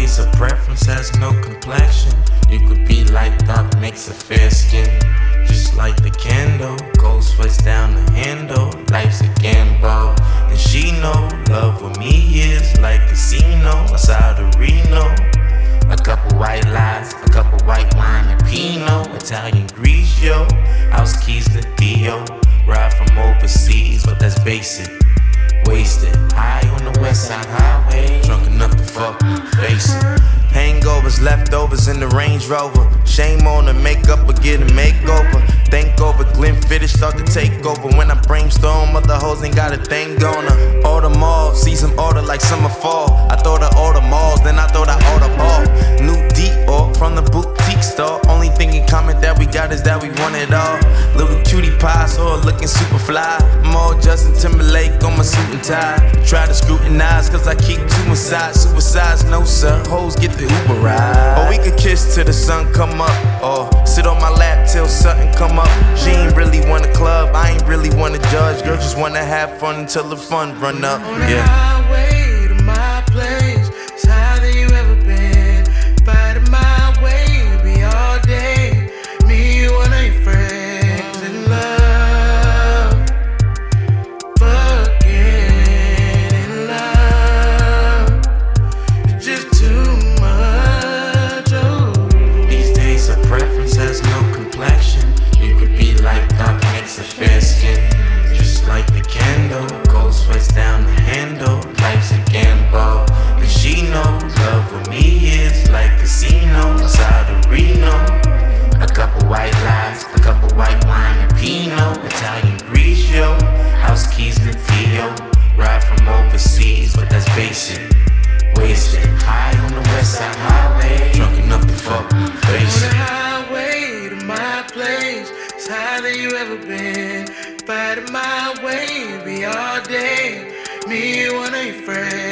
days of preference has no complexion. You could be like dark, makes a fair skin. Just like the candle, gold sweats down the handle. Life's a gamble, and she know love with me is like casino outside of Reno. A couple white lies, a couple white wine and Pinot. Italian Grigio, house keys to Dio. Ride from overseas, but that's basic. Wasted, high on the west side highway. Drunk enough to fuck, face it. Hangovers, leftovers in the Range Rover. Shame on the makeup or get a makeover. Think over, Glenfiddich start to take over. When I brainstorm, other hoes ain't got a thing on her. Order mall, season order like summer fall. I thought I order malls, then I thought I order ball. New Dior from the boutique store. Only thing in common that we got is that we want it all. Little cutie pie, so her looking super fly. I'm all Justin Timberlake on my suit and tie. Try to scrutinize, cause I keep two inside. Suicides, no sir, hoes get the Uber ride. Or we could kiss till the sun come up, or sit on my lap till something come up. She ain't really want a club, I ain't really want to judge. Girl just wanna have fun until the fun run up. On the highway to my place, it's higher than you ever been. Fighting my way, be all day. Me, you, and your friends in love, fucking in love. It's just too much. Oh. These days of preference has no complexion. You could be like dark, makes a fair skin. Just like the candle, gold sweats down the handle. Life's a gamble, and she knows love with me is like casino outside of Reno. A couple white lies, a couple white wine and Pinot. Italian Grigio, house keys to Dio. Ride from overseas, but that's basic. Wasted, high on the west side highway. Drunk enough to fuck, face On it. the highway to my place, it's higher than you ever been. Fighting my way, be all day. Me, you, and your friends.